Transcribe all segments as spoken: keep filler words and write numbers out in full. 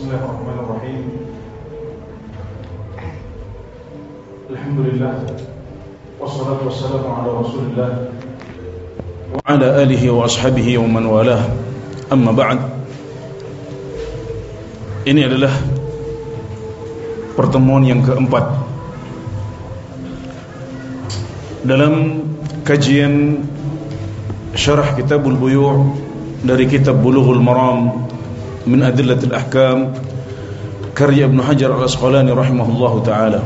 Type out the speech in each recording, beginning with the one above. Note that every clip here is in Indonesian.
Bismillahirrahmanirrahim. Alhamdulillah. Wassalatu wassalamu ala Rasulillah wa ala alihi wa ashabihi wa man walah. Amma ba'd. Ini adalah pertemuan yang keempat dalam kajian syarah Kitabul Buyu' dari kitab Bulughul Maram min Adillatil Ahkam karya Ibnu Hajar Al-Asqalani rahimahullahu taala.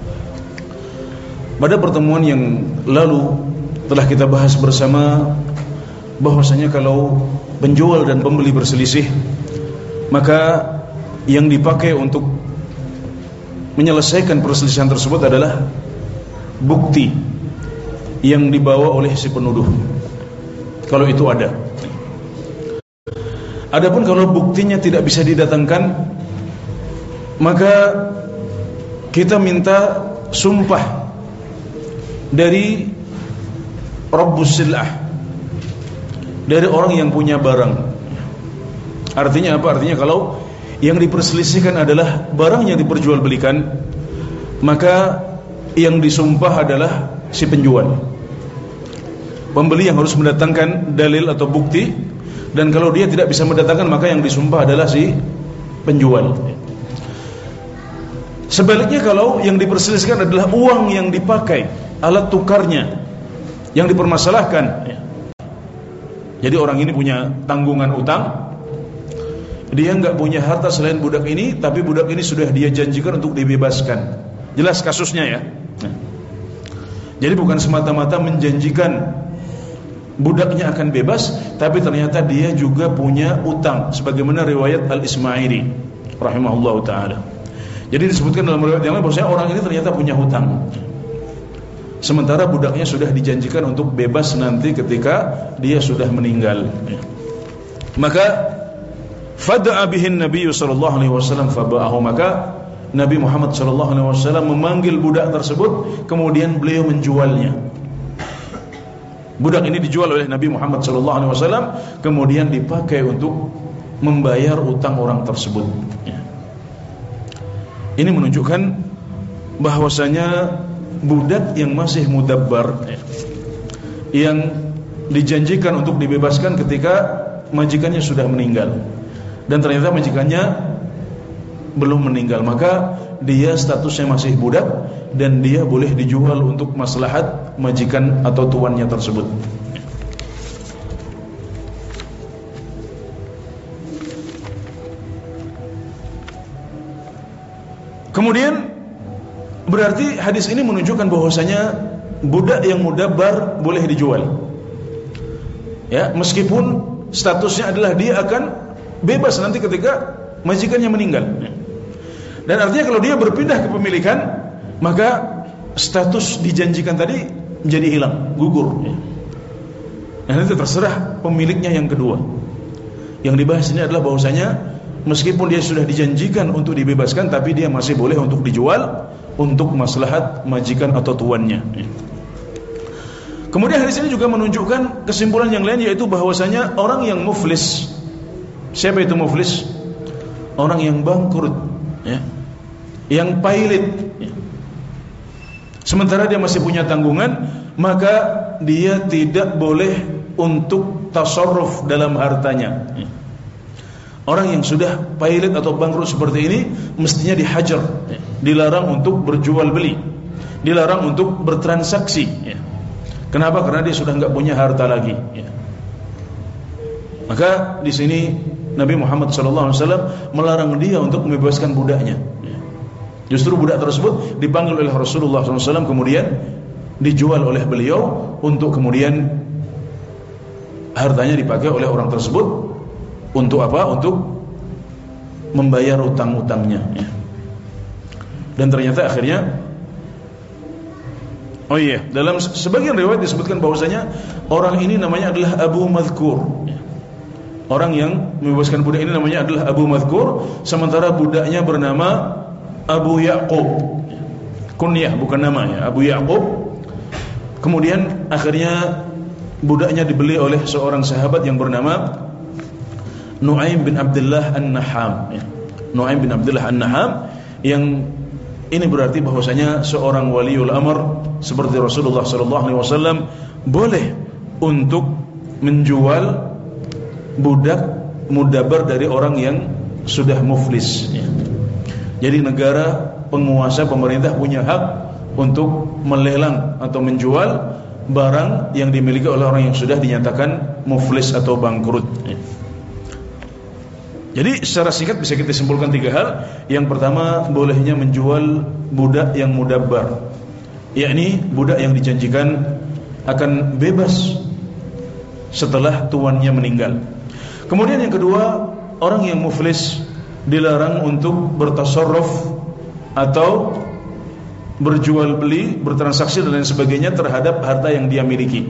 Pada pertemuan yang lalu telah kita bahas bersama bahwasanya kalau penjual dan pembeli berselisih, maka yang dipakai untuk menyelesaikan perselisihan tersebut adalah bukti yang dibawa oleh si penuduh, kalau itu ada. Adapun kalau buktinya tidak bisa didatangkan, maka kita minta sumpah dari Rabbus Sil'ah, dari orang yang punya barang. Artinya apa? Artinya kalau yang diperselisihkan adalah barang yang diperjualbelikan, maka yang disumpah adalah si penjual. Pembeli yang harus mendatangkan dalil atau bukti, dan kalau dia tidak bisa mendatangkan, maka yang disumpah adalah si penjual. Sebaliknya, kalau yang diperselisihkan adalah uang yang dipakai, alat tukarnya yang dipermasalahkan. Jadi orang ini punya tanggungan utang, dia enggak punya harta selain budak ini, tapi budak ini sudah dia janjikan untuk dibebaskan. Jelas kasusnya ya. Jadi bukan semata-mata menjanjikan budaknya akan bebas, tapi ternyata dia juga punya utang, sebagaimana riwayat Al-Ismaili rahimahullah ta'ala. Jadi disebutkan dalam riwayat yang lain bahwasanya orang ini ternyata punya hutang, sementara budaknya sudah dijanjikan untuk bebas nanti ketika dia sudah meninggal. Maka fada'a bihin Nabi sallallahu alaihi wasallam faba'ahu, maka Nabi Muhammad sallallahu alaihi wasallam memanggil budak tersebut, kemudian beliau menjualnya. Budak ini dijual oleh Nabi Muhammad sallallahu alaihi wasallam, kemudian dipakai untuk membayar utang orang tersebut. Ini menunjukkan bahwasanya budak yang masih mudabbar, yang dijanjikan untuk dibebaskan ketika majikannya sudah meninggal, dan ternyata majikannya belum meninggal, maka dia statusnya masih budak dan dia boleh dijual untuk maslahat majikan atau tuannya tersebut. Kemudian berarti hadis ini menunjukkan bahwasanya budak yang mudabbar boleh dijual, ya, meskipun statusnya adalah dia akan bebas nanti ketika majikannya meninggal. Dan artinya kalau dia berpindah kepemilikan, maka status dijanjikan tadi menjadi hilang, gugur. Nah, itu terserah pemiliknya yang kedua. Yang dibahas ini adalah bahwasanya meskipun dia sudah dijanjikan untuk dibebaskan, tapi dia masih boleh untuk dijual untuk maslahat majikan atau tuannya. Kemudian hadis ini juga menunjukkan kesimpulan yang lain, yaitu bahwasanya orang yang muflis. Siapa itu muflis? Orang yang bangkrut, ya, yang pailit, ya. Sementara dia masih punya tanggungan, maka dia tidak boleh untuk tasarruf dalam hartanya, ya. Orang yang sudah pailit atau bangkrut seperti ini mestinya dihajar, ya. Dilarang untuk berjual beli, dilarang untuk bertransaksi, ya. Kenapa? Karena dia sudah enggak punya harta lagi, ya. Maka di sini Nabi Muhammad sallallahu alaihi wasallam melarang dia untuk membebaskan budaknya. Justru budak tersebut dipanggil oleh Rasulullah sallallahu alaihi wasallam, kemudian dijual oleh beliau untuk kemudian hartanya dipakai oleh orang tersebut untuk apa? Untuk membayar utang-utangnya. Dan ternyata akhirnya, oh iya, dalam sebagian riwayat disebutkan bahwasanya orang ini namanya adalah Abu Madhkur. Orang yang membebaskan budak ini namanya adalah Abu Madhkur, sementara budaknya bernama Abu Ya'qub. Kunyah, bukan nama, ya, Abu Ya'qub. Kemudian akhirnya budaknya dibeli oleh seorang sahabat yang bernama Nu'aim bin Abdullah An-Naham, ya. Nu'aim bin Abdullah An-Naham, yang ini berarti bahwasanya seorang waliul amr seperti Rasulullah sallallahu alaihi wasallam boleh untuk menjual budak mudabar dari orang yang sudah muflis. Jadi negara, penguasa, pemerintah punya hak untuk melelang atau menjual barang yang dimiliki oleh orang yang sudah dinyatakan muflis atau bangkrut. Jadi secara singkat bisa kita simpulkan tiga hal. Yang pertama, bolehnya menjual budak yang mudabbar, yakni budak yang dijanjikan akan bebas setelah tuannya meninggal. Kemudian yang kedua, orang yang muflis dilarang untuk bertasarruf atau berjual beli, bertransaksi dan lain sebagainya terhadap harta yang dia miliki.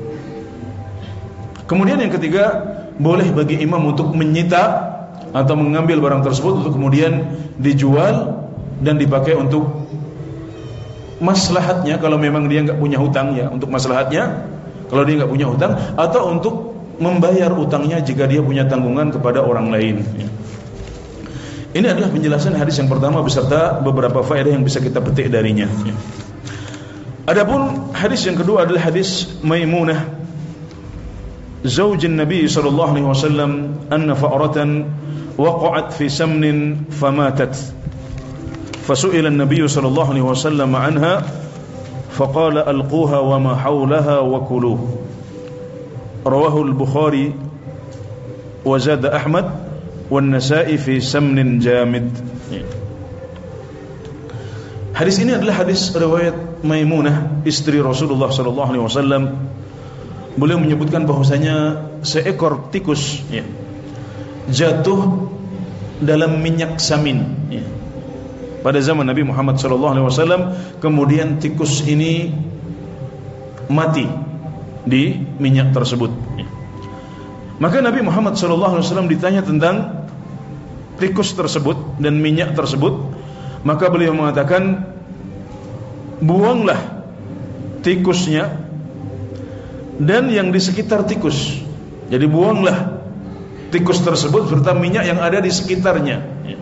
Kemudian yang ketiga, boleh bagi imam untuk menyita atau mengambil barang tersebut untuk kemudian dijual dan dipakai untuk maslahatnya, kalau memang dia nggak punya hutang, ya untuk maslahatnya kalau dia nggak punya hutang, atau untuk membayar utangnya jika dia punya tanggungan kepada orang lain. Ini adalah penjelasan hadis yang pertama beserta beberapa faedah yang bisa kita petik darinya. Adapun hadis yang kedua adalah hadis Maimunah zaujin Nabi sallallahu alaihi wasallam anna fa'ratan waqa'at fi samnin famatat fasu'ila an-nabiy sallallahu alaihi wasallam anha faqala alquha wa ma hawlaha wa kuluh. Rawahu al-Bukhari wa zada Ahmad wan Nasa'i fi samnin jamid. Hadis ini adalah hadis riwayat Maimunah, istri Rasulullah sallallahu alaihi wasallam. Beliau menyebutkan bahwasanya seekor tikus ya, jatuh dalam minyak samin ya, pada zaman Nabi Muhammad sallallahu alaihi wasallam. Kemudian tikus ini mati di minyak tersebut ya. Maka Nabi Muhammad sallallahu alaihi wasallam ditanya tentang tikus tersebut dan minyak tersebut, maka beliau mengatakan, buanglah tikusnya dan yang di sekitar tikus. Jadi buanglah tikus tersebut serta minyak yang ada di sekitarnya.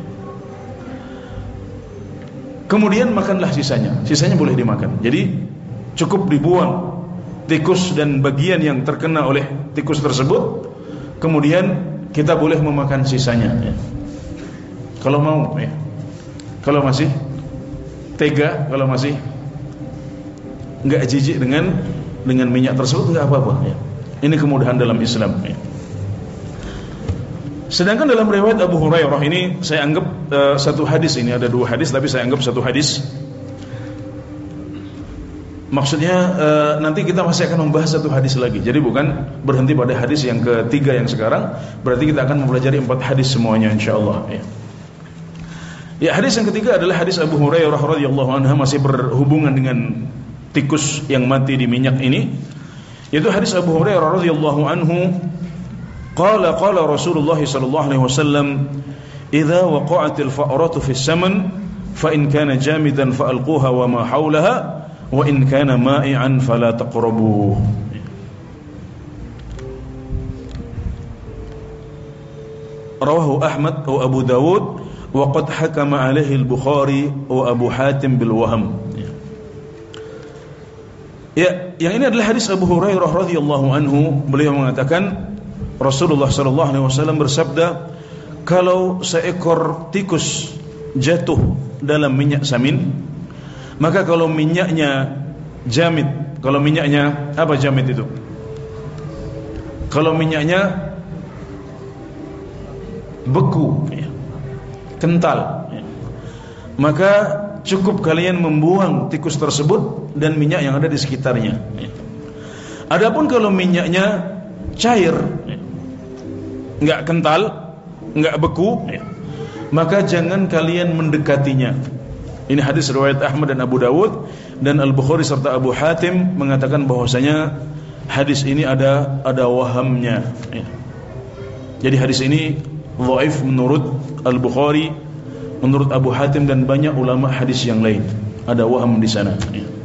Kemudian makanlah sisanya. Sisanya boleh dimakan. Jadi cukup dibuang tikus dan bagian yang terkena oleh tikus tersebut, kemudian kita boleh memakan sisanya ya, kalau mau ya. Kalau masih tega, kalau masih enggak jijik dengan dengan minyak tersebut, enggak apa-apa ya. Ini kemudahan dalam Islam ya. Sedangkan dalam riwayat Abu Hurairah ini saya anggap uh, satu hadis, ini ada dua hadis tapi saya anggap satu hadis. Maksudnya uh, nanti kita masih akan membahas satu hadis lagi. Jadi bukan berhenti pada hadis yang ketiga yang sekarang, berarti kita akan mempelajari empat hadis semuanya insyaallah ya. Ya, hadis yang ketiga adalah hadis Abu Hurairah radhiyallahu anhu, masih berhubungan dengan tikus yang mati di minyak ini, yaitu hadis Abu Hurairah radhiyallahu anhu, qala qala Rasulullah sallallahu alaihi wasallam, idza waqa'atil fa'ratu fis saman fa in kana jamidan fa alquha wa ma hawlaha wa in kana ma'i'an fala taqrabuh. Rawahu Ahmad wa Abu Dawud wa qad hakama alaihi al-Bukhari wa Abu Hatim bil wahm. Ya, yang ini adalah hadis Abu Hurairah radhiyallahu anhu. Beliau mengatakan Rasulullah sallallahu alaihi wasallam bersabda, kalau seekor tikus jatuh dalam minyak samin, maka kalau minyaknya jamid, kalau minyaknya apa jamid itu? Kalau minyaknya beku, ya, kental, ya, maka cukup kalian membuang tikus tersebut dan minyak yang ada di sekitarnya. Adapun kalau minyaknya cair, enggak kental, enggak beku, maka jangan kalian mendekatinya. Ini hadis riwayat Ahmad dan Abu Dawud, dan Al-Bukhari serta Abu Hatim mengatakan bahwasanya hadis ini ada ada wahamnya. Jadi hadis ini dhaif menurut Al-Bukhari, menurut Abu Hatim dan banyak ulama hadis yang lain. Ada waham di sana.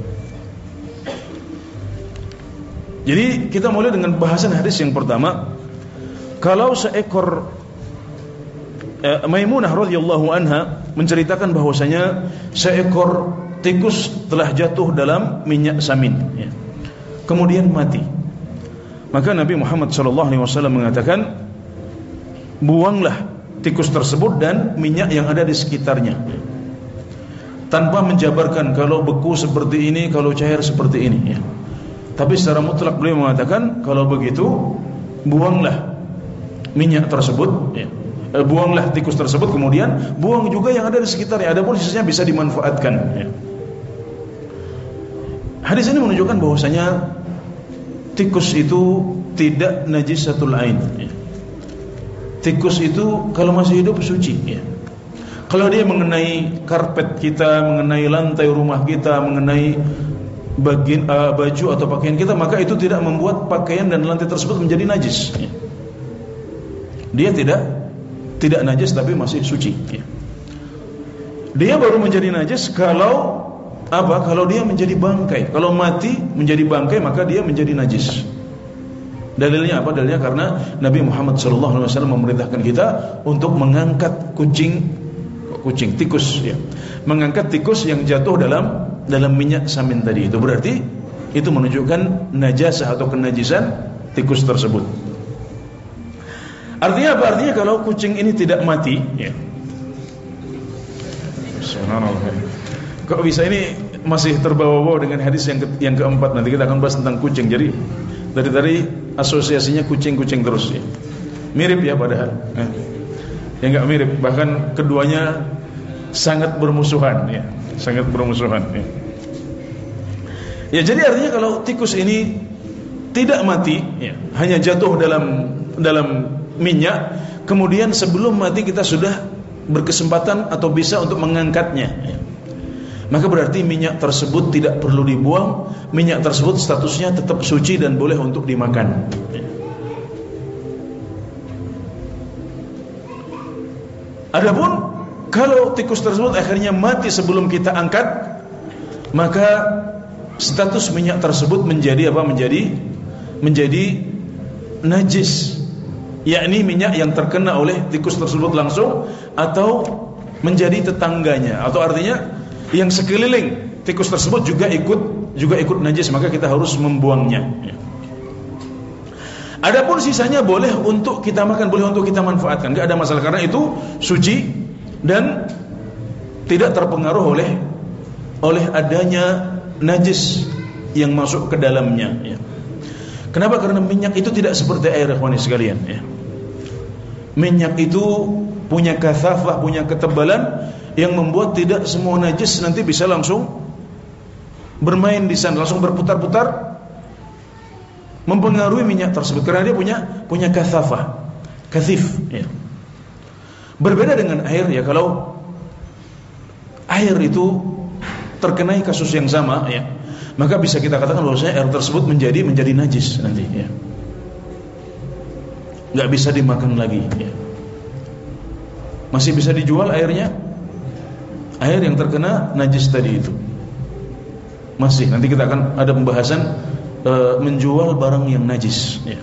Jadi kita mulai dengan bahasan hadis yang pertama. Kalau seekor eh, Maimunah radhiyallahu anha menceritakan bahwasanya seekor tikus telah jatuh dalam minyak samin, ya. Kemudian mati. Maka Nabi Muhammad shallallahu alaihi wasallam mengatakan, buanglah tikus tersebut dan minyak yang ada di sekitarnya, tanpa menjabarkan kalau beku seperti ini, kalau cair seperti ini, ya. Tapi secara mutlak beliau mengatakan, kalau begitu buanglah minyak tersebut, ya. E, buanglah tikus tersebut, kemudian buang juga yang ada di sekitarnya. Adapun sisanya bisa dimanfaatkan, ya. Hadis ini menunjukkan bahwasanya tikus itu tidak najisatul ain, ya. Tikus itu kalau masih hidup suci, ya. Kalau dia mengenai karpet kita, mengenai lantai rumah kita, mengenai bagian uh, baju atau pakaian kita, maka itu tidak membuat pakaian dan lantai tersebut menjadi najis, ya. Dia tidak tidak najis tapi masih suci, ya. Dia baru menjadi najis kalau apa? Kalau dia menjadi bangkai. Kalau mati menjadi bangkai, maka dia menjadi najis. Dalilnya apa? Dalilnya karena Nabi Muhammad shallallahu alaihi wasallam memerintahkan kita untuk mengangkat kucing, kucing tikus, ya. Mengangkat tikus yang jatuh dalam dalam minyak samin tadi. Itu berarti itu menunjukkan najasah atau kenajisan tikus tersebut. Artinya apa? Artinya kalau kucing ini tidak mati, ya. Subhanallah. Kok bisa ini masih terbawa-bawa dengan hadis yang ke, yang keempat. Nanti kita akan bahas tentang kucing. Jadi dari tadi asosiasinya kucing-kucing terus, ya. Mirip ya padahal, ya. Ya enggak mirip, bahkan keduanya sangat bermusuhan, ya. Sangat bermusuhan, ya. Ya, jadi artinya kalau tikus ini tidak mati, ya, hanya jatuh dalam dalam minyak, kemudian sebelum mati kita sudah berkesempatan atau bisa untuk mengangkatnya, ya, maka berarti minyak tersebut tidak perlu dibuang. Minyak tersebut statusnya tetap suci dan boleh untuk dimakan. Adapun kalau tikus tersebut akhirnya mati sebelum kita angkat, maka status minyak tersebut menjadi apa? Menjadi menjadi najis, yakni minyak yang terkena oleh tikus tersebut langsung atau menjadi tetangganya, atau artinya yang sekeliling tikus tersebut juga ikut juga ikut najis, maka kita harus membuangnya, ya. Adapun sisanya boleh untuk kita makan, boleh untuk kita manfaatkan, enggak ada masalah karena itu suci dan tidak terpengaruh oleh oleh adanya najis yang masuk ke dalamnya, ya. Kenapa? Karena minyak itu tidak seperti air, ikhwani sekalian, ya. Minyak itu punya kathafah, punya ketebalan yang membuat tidak semua najis nanti bisa langsung bermain di sana, langsung berputar-putar mempengaruhi minyak tersebut, karena dia punya punya kathafah, kathif, ya. Berbeda dengan air, ya. Kalau air itu terkenai kasus yang sama, ya, maka bisa kita katakan bahwasanya air tersebut menjadi menjadi najis nanti, ya. Nggak bisa dimakan lagi, ya. Masih bisa dijual airnya, air yang terkena najis tadi itu masih. Nanti kita akan ada pembahasan e, menjual barang yang najis, ya.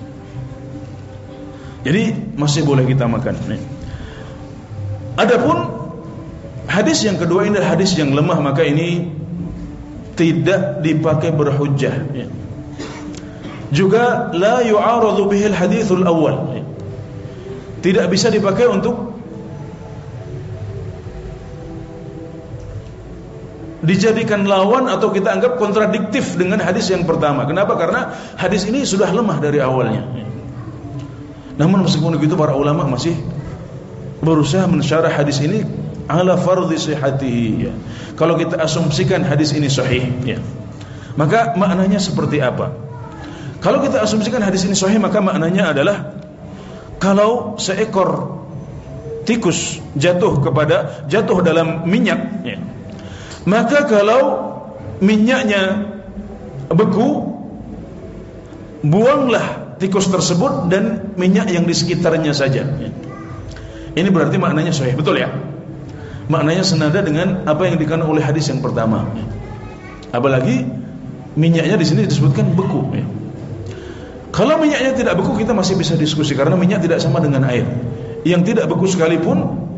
Jadi masih boleh kita makan, ya. Adapun hadis yang kedua ini adalah hadis yang lemah, maka ini tidak dipakai berhujjah, ya. Juga la yu'aradu bihil hadithul awal, ya. Tidak bisa dipakai untuk dijadikan lawan atau kita anggap kontradiktif dengan hadis yang pertama. Kenapa? Karena hadis ini sudah lemah dari awalnya. Namun meskipun begitu para ulama masih berusaha mensyarah hadis ini ala fardhi sihhatihi, ya. Kalau kita asumsikan hadis ini sahih, ya, maka maknanya seperti apa? Kalau kita asumsikan hadis ini sahih, maka maknanya adalah kalau seekor tikus jatuh kepada jatuh dalam minyak, ya, maka kalau minyaknya beku, buanglah tikus tersebut dan minyak yang di sekitarnya saja, ya. Ini berarti maknanya sahih, betul ya? Maknanya senada dengan apa yang dikatakan oleh hadis yang pertama, ya. Apalagi minyaknya di sini disebutkan beku, ya. Kalau minyaknya tidak beku kita masih bisa diskusi, karena minyak tidak sama dengan air. Yang tidak beku sekalipun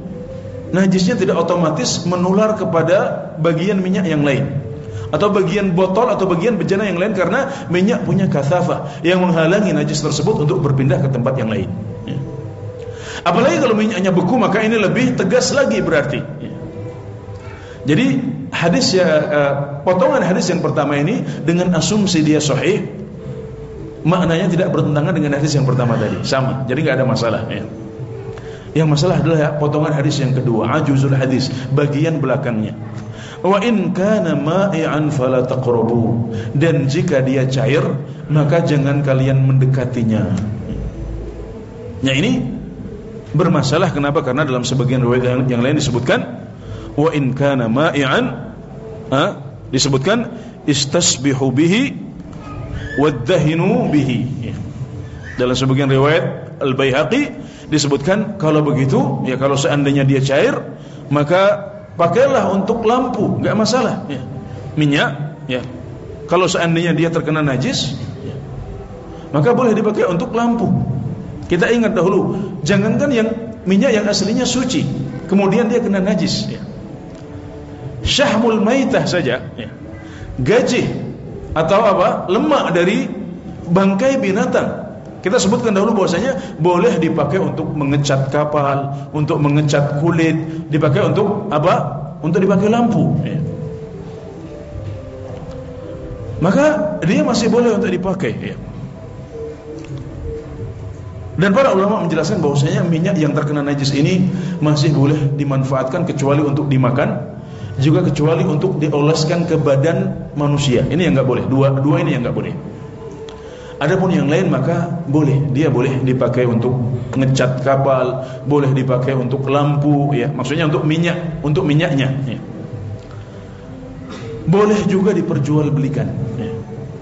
najisnya tidak otomatis menular kepada bagian minyak yang lain, atau bagian botol atau bagian bejana yang lain, karena minyak punya kathafah yang menghalangi najis tersebut untuk berpindah ke tempat yang lain. Ya. Apalagi kalau minyaknya beku, maka ini lebih tegas lagi berarti. Ya. Jadi hadis ya, uh, potongan hadis yang pertama ini dengan asumsi dia sahih, maknanya tidak bertentangan dengan hadis yang pertama tadi, sama. Jadi nggak ada masalah. Ya. Yang masalah adalah potongan hadis yang kedua, ajuzul hadis, bagian belakangnya. Wa in kana ma'i'an fala taqrabu, dan jika dia cair maka jangan kalian mendekatinya. Ya, ini bermasalah. Kenapa? Karena dalam sebagian riwayat yang lain disebutkan wa in kana ma'i'an, ha? disebutkan istasbihu bihi waddahinu bihi. Ya. Dalam sebagian riwayat Al-Baihaqi disebutkan kalau begitu, ya kalau seandainya dia cair, maka pakailah untuk lampu, enggak masalah. Ya. Minyak, ya. Kalau seandainya dia terkena najis, ya, maka boleh dipakai untuk lampu. Kita ingat dahulu, jangankan yang minyak yang aslinya suci, kemudian dia kena najis. Ya. Syahmul maitah saja, ya. Gajih atau apa, lemak dari bangkai binatang, kita sebutkan dahulu bahwasanya boleh dipakai untuk mengecat kapal, untuk mengecat kulit, dipakai untuk apa? Untuk dipakai lampu. Ya. Maka dia masih boleh untuk dipakai. Ya. Dan para ulama menjelaskan bahwasanya minyak yang terkena najis ini masih boleh dimanfaatkan kecuali untuk dimakan, juga kecuali untuk dioleskan ke badan manusia. Ini yang nggak boleh. Dua dua ini yang nggak boleh. Adapun yang lain maka boleh, dia boleh dipakai untuk ngecat kapal, boleh dipakai untuk lampu, ya, maksudnya untuk minyak, untuk minyaknya. Ya. Boleh juga diperjualbelikan. Ya.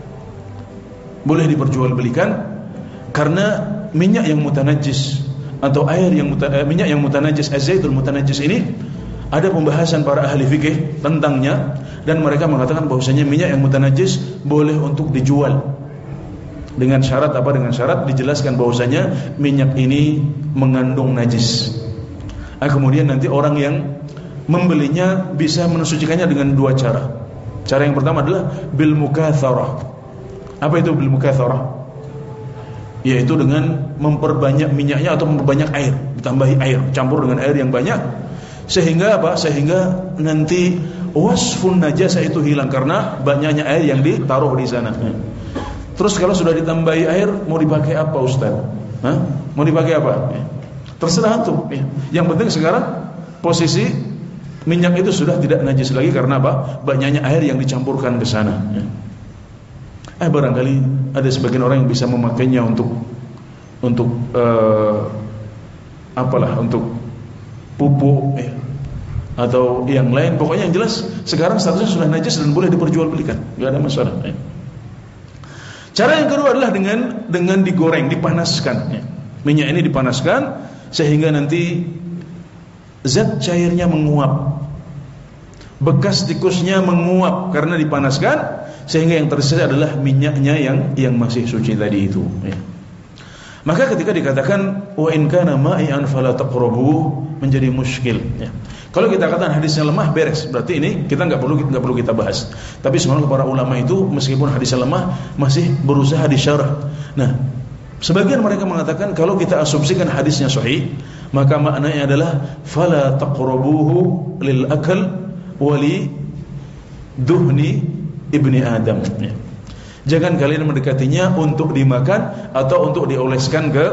Boleh diperjualbelikan karena minyak yang mutanajis atau air yang muta, eh, minyak yang mutanajis, az-zaitul mutanajis ini ada pembahasan para ahli fikih tentangnya, dan mereka mengatakan bahwasanya minyak yang mutanajis boleh untuk dijual. Dengan syarat apa? Dengan syarat dijelaskan bahwasanya minyak ini mengandung najis. Nah, kemudian nanti orang yang membelinya bisa mensucikannya dengan dua cara. Cara yang pertama adalah bil mukatsarah. Apa itu bil mukatsarah? Yaitu dengan memperbanyak minyaknya atau memperbanyak air, ditambahi air, campur dengan air yang banyak, sehingga apa? Sehingga nanti wasfun najasa itu hilang karena banyaknya air yang ditaruh di sana. Terus kalau sudah ditambahi air, mau dipakai apa Ustaz? Hah? Mau dipakai apa? Ya. Terserah antum. Ya. Yang penting sekarang posisi minyak itu sudah tidak najis lagi karena apa? Banyaknya air yang dicampurkan ke sana. Ya. Eh barangkali ada sebagian orang yang bisa memakainya untuk untuk uh, apalah, untuk pupuk, ya, atau yang lain. Pokoknya yang jelas sekarang statusnya sudah najis dan boleh diperjualbelikan, nggak ada masalah. Ya. Cara yang kedua adalah dengan dengan digoreng, dipanaskan. Ya. Minyak ini dipanaskan sehingga nanti zat cairnya menguap, bekas tikusnya menguap karena dipanaskan, sehingga yang tersisa adalah minyaknya yang yang masih suci tadi itu. Ya. Maka ketika dikatakan wa in kana ma'ian fala taqrabu, menjadi muskil. Ya. Kalau kita katakan hadisnya lemah, beres. Berarti ini kita nggak perlu nggak perlu kita bahas. Tapi sebenarnya para ulama itu meskipun hadisnya lemah masih berusaha disyarah. Nah, sebagian mereka mengatakan kalau kita asumsikan hadisnya sahih, maka maknanya adalah fala taqrabuhu lil akal wali duhni ibni Adam. Ya. Jangan kalian mendekatinya untuk dimakan atau untuk dioleskan ke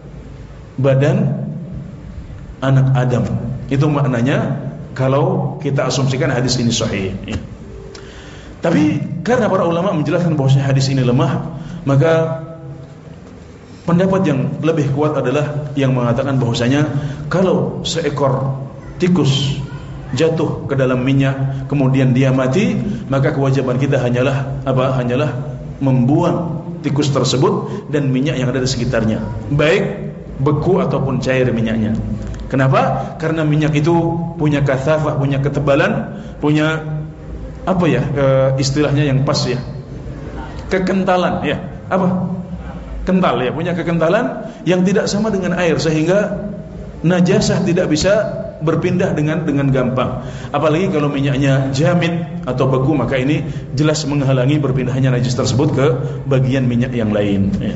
badan anak Adam. Itu maknanya kalau kita asumsikan hadis ini sahih. Ya. Tapi karena para ulama menjelaskan bahwa hadis ini lemah, maka pendapat yang lebih kuat adalah yang mengatakan bahwasanya kalau seekor tikus jatuh ke dalam minyak kemudian dia mati, maka kewajiban kita hanyalah apa? Hanyalah membuang tikus tersebut dan minyak yang ada di sekitarnya, baik beku ataupun cair minyaknya. Kenapa? Karena minyak itu punya kathafah, punya ketebalan, punya apa ya, e, istilahnya yang pas ya, kekentalan ya, apa? Kental ya, punya kekentalan yang tidak sama dengan air, sehingga najasah tidak bisa berpindah dengan dengan gampang. Apalagi kalau minyaknya jamid atau beku, maka ini jelas menghalangi berpindahnya najis tersebut ke bagian minyak yang lain, ya.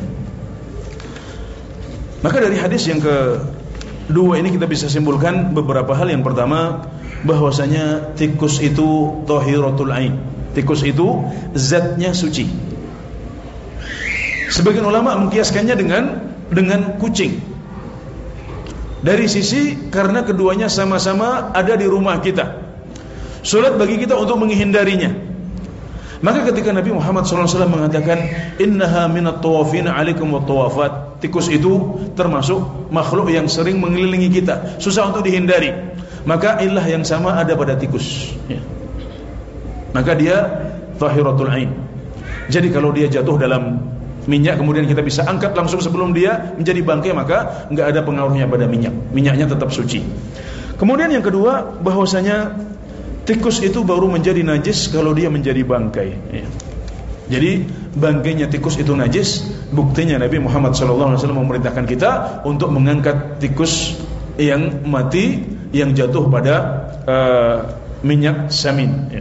Maka dari hadis yang kedua ini kita bisa simpulkan beberapa hal. Yang pertama, bahwasanya tikus itu thahiratul ain. Tikus itu zatnya suci. Sebagian ulama mengkiaskannya dengan dengan kucing. Dari sisi karena keduanya sama-sama ada di rumah kita, sulit bagi kita untuk menghindarinya. Maka ketika Nabi Muhammad shallallahu alaihi wasallam mengatakan innaha minat tawafin alaikum wat tawafat, tikus itu termasuk makhluk yang sering mengelilingi kita, susah untuk dihindari. Maka ilah yang sama ada pada tikus, ya. Maka dia thahiratul ain. Jadi kalau dia jatuh dalam minyak kemudian kita bisa angkat langsung sebelum dia menjadi bangkai, maka enggak ada pengaruhnya pada minyak. Minyaknya tetap suci. Kemudian yang kedua, bahwasanya tikus itu baru menjadi najis kalau dia menjadi bangkai, ya. Jadi bangkainya tikus itu najis. Buktinya Nabi Muhammad shallallahu alaihi wasallam memerintahkan kita untuk mengangkat tikus yang mati, yang jatuh pada uh, minyak samin, ya.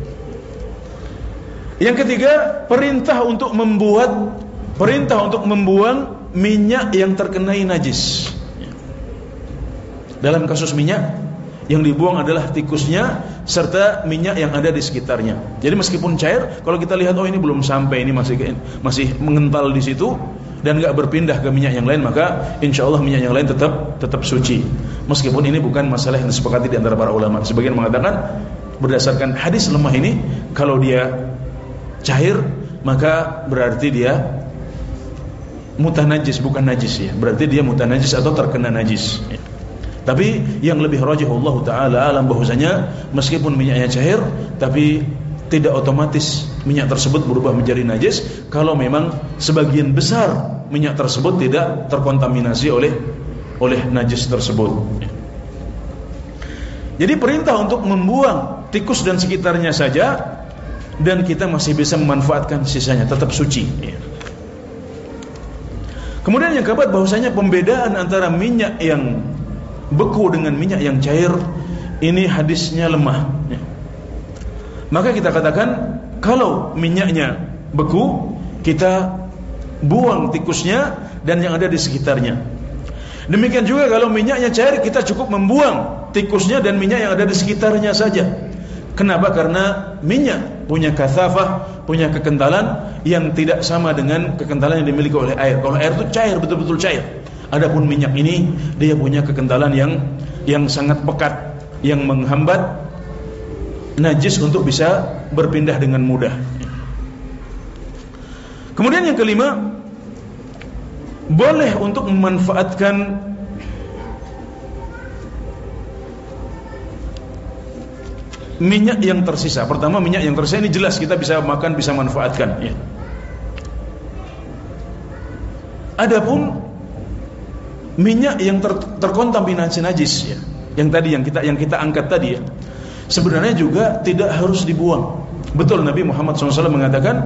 Yang ketiga, perintah untuk membuat Perintah untuk membuang minyak yang terkenai najis. Dalam kasus minyak, yang dibuang adalah tikusnya serta minyak yang ada di sekitarnya. Jadi meskipun cair, kalau kita lihat oh ini belum sampai, ini masih masih mengental di situ dan enggak berpindah ke minyak yang lain, maka insya Allah minyak yang lain tetap tetap suci. Meskipun ini bukan masalah yang disepakati di antara para ulama. Sebagian mengatakan berdasarkan hadis lemah ini, kalau dia cair maka berarti dia mutanajis, bukan najis, ya. Berarti dia mutanajis atau terkena najis, ya. Tapi yang lebih rajih Allah Ta'ala alam, bahwasanya meskipun minyaknya cair, tapi tidak otomatis minyak tersebut berubah menjadi najis kalau memang sebagian besar minyak tersebut tidak terkontaminasi oleh oleh najis tersebut, ya. Jadi perintah untuk membuang tikus dan sekitarnya saja, dan kita masih bisa memanfaatkan sisanya, tetap suci, ya. Kemudian yang keempat, bahwasanya pembedaan antara minyak yang beku dengan minyak yang cair ini hadisnya lemah, ya. Maka kita katakan kalau minyaknya beku, kita buang tikusnya dan yang ada di sekitarnya. Demikian juga kalau minyaknya cair, kita cukup membuang tikusnya dan minyak yang ada di sekitarnya saja. Kenapa? Karena minyak punya kathafah, punya kekentalan yang tidak sama dengan kekentalan yang dimiliki oleh air. Kalau air itu cair, betul-betul cair. Adapun minyak ini dia punya kekentalan yang yang sangat pekat, yang menghambat najis untuk bisa berpindah dengan mudah. Kemudian yang kelima, boleh untuk memanfaatkan minyak yang tersisa. Pertama, minyak yang tersisa ini jelas kita bisa makan, bisa manfaatkan, ya. Adapun minyak yang ter, terkontaminasi najis, ya, yang tadi yang kita yang kita angkat tadi, ya, sebenarnya juga tidak harus dibuang. Betul Nabi Muhammad shallallahu alaihi wasallam mengatakan,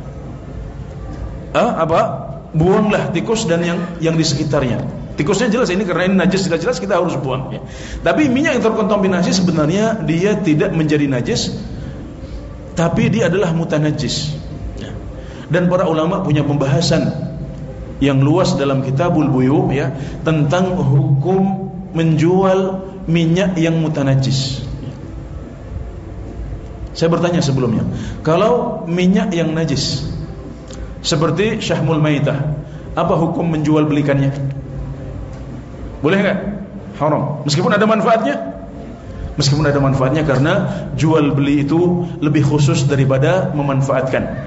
ah, apa? Buanglah tikus dan yang yang di sekitarnya. Tikusnya jelas ini karena ini najis, jelas-jelas kita harus buang, ya. Tapi minyak yang terkontaminasi sebenarnya dia tidak menjadi najis, tapi dia adalah mutanajis, ya. Dan para ulama punya pembahasan yang luas dalam Kitabul Buyu, ya, tentang hukum menjual minyak yang mutanajis. Saya bertanya sebelumnya, kalau minyak yang najis seperti syahmul maitah, apa hukum menjual belikannya? Boleh enggak? Haram. Meskipun ada manfaatnya? Meskipun ada manfaatnya, karena jual beli itu lebih khusus daripada memanfaatkan.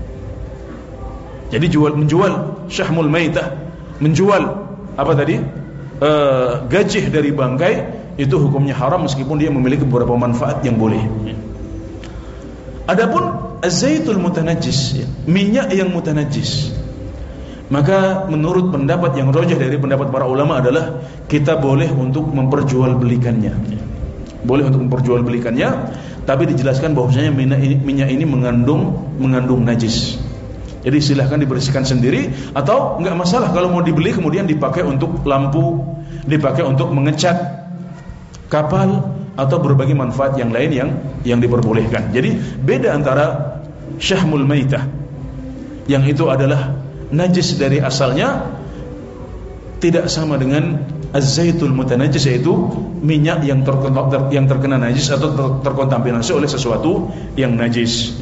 Jadi jual menjual syahmul maitah, menjual apa tadi? E, gajih dari bangkai, itu hukumnya haram meskipun dia memiliki beberapa manfaat yang boleh. Adapun az-zaitul mutanajjis, minyak yang mutanajjis, maka menurut pendapat yang rajih dari pendapat para ulama adalah kita boleh untuk memperjualbelikannya. Boleh untuk memperjualbelikannya, tapi dijelaskan bahwasanya minyak ini, minyak ini mengandung mengandung najis. Jadi silahkan dibersihkan sendiri, atau enggak masalah kalau mau dibeli kemudian dipakai untuk lampu, dipakai untuk mengecat kapal atau berbagai manfaat yang lain yang yang diperbolehkan. Jadi beda antara syahmul maitah yang itu adalah najis dari asalnya, tidak sama dengan az-zaitul mutanajjis, yaitu minyak yang terkena, ter, yang terkena najis atau ter, terkontaminasi oleh sesuatu yang najis.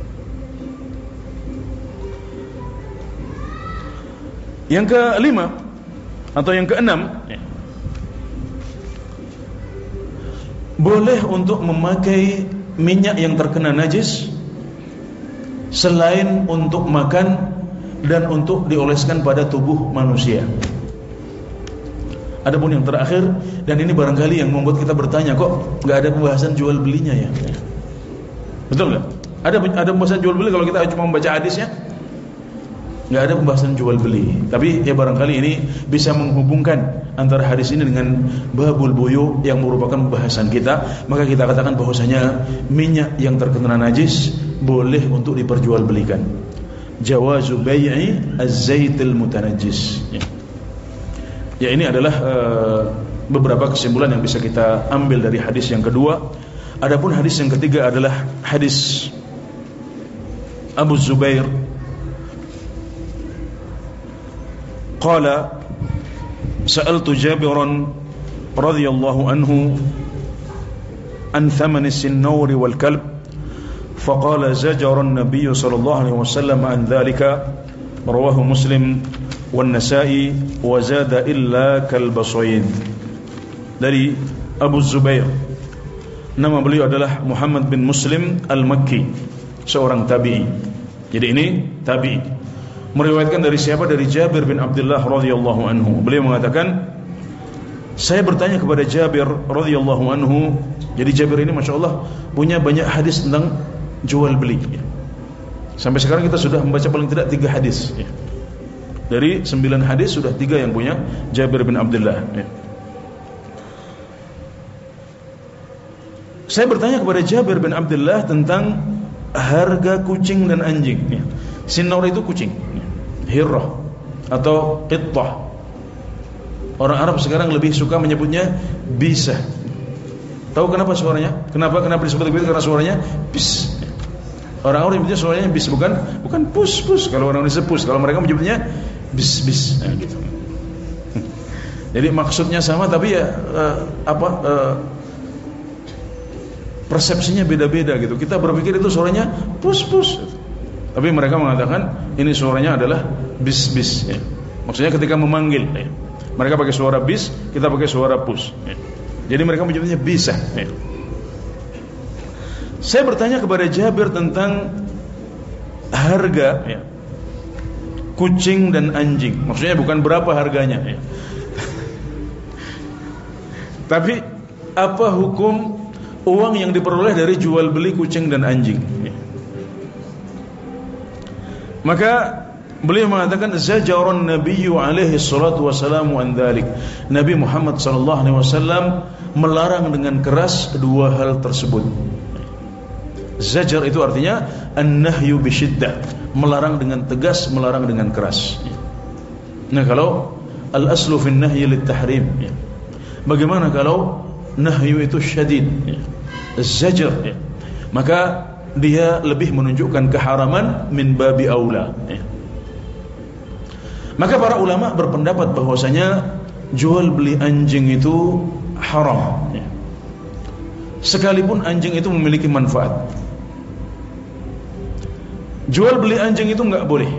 Yang kelima atau yang keenam, boleh untuk memakai minyak yang terkena najis selain untuk makan dan untuk dioleskan pada tubuh manusia. Adapun yang terakhir, dan ini barangkali yang membuat kita bertanya, kok nggak ada pembahasan jual belinya ya? Betul nggak? Ada ada pembahasan jual beli kalau kita cuma membaca hadisnya? Nggak ada pembahasan jual beli. Tapi ya barangkali ini bisa menghubungkan antara hadis ini dengan babul buyu yang merupakan pembahasan kita. Maka kita katakan bahwasanya minyak yang terkena najis boleh untuk diperjualbelikan. Jawazu bai'i az-zaitil mutanajjis. Ya. Ya, ini adalah uh, beberapa kesimpulan yang bisa kita ambil dari hadis yang kedua. Adapun hadis yang ketiga adalah hadis Abu Zubair qala sa'altu Jabiran radhiyallahu anhu an thaman as-sinnawr wal kalb faqala zajara an-nabiy sallallahu alaihi wasallam an dhalika rawahu Muslim wan Nasa'i wa zada illa kalbasayd. Dari Abu Zubair, nama beliau adalah Muhammad bin Muslim Al-Makki, seorang tabi'i. Jadi ini tabi'i, meriwayatkan dari siapa? Dari Jabir bin Abdullah radhiyallahu anhu. Beliau mengatakan, saya bertanya kepada Jabir radhiyallahu anhu. Jadi Jabir ini Masya Allah punya banyak hadis tentang jual beli. Sampai sekarang kita sudah membaca paling tidak tiga hadis. Dari sembilan hadis sudah tiga yang punya Jabir bin Abdullah. Saya bertanya kepada Jabir bin Abdullah tentang harga kucing dan anjing. Sinnaur itu kucing, hirrah atau qittah. Orang Arab sekarang lebih suka menyebutnya bisa. Tahu kenapa suaranya? Kenapa kenapa disebut begitu? Karena suaranya bis. Orang Arab menyebutnya suaranya bis, bukan bukan pus pus. Kalau orang Indonesia pus, kalau mereka menyebutnya bis bis. Nah, gitu. Jadi maksudnya sama, tapi ya uh, apa? Uh, persepsinya beda-beda gitu. Kita berpikir itu suaranya pus-pus, tapi mereka mengatakan ini suaranya adalah bis-bis ya. Maksudnya ketika memanggil ya. Mereka pakai suara bis, kita pakai suara pus ya. Jadi mereka menyebutnya bisa ya. Saya bertanya kepada Jabir tentang harga ya, kucing dan anjing. Maksudnya bukan berapa harganya ya. Tapi apa hukum uang yang diperoleh dari jual beli kucing dan anjing? Maka beliau mengatakan zajaran nabiyyu alaihi salatu wassalamu an dzalik. Nabi Muhammad sallallahu alaihi wasallam melarang dengan keras kedua hal tersebut. Zajar itu artinya an-nahyu bisyiddah, melarang dengan tegas, melarang dengan keras. Nah, kalau al-aslu fi an-nahyi lit-tahrim, bagaimana kalau nahyu itu syadid, zajar, maka dia lebih menunjukkan keharaman min babi aula. Maka para ulama berpendapat bahwasanya jual beli anjing itu haram, sekalipun anjing itu memiliki manfaat. Jual beli anjing itu enggak boleh.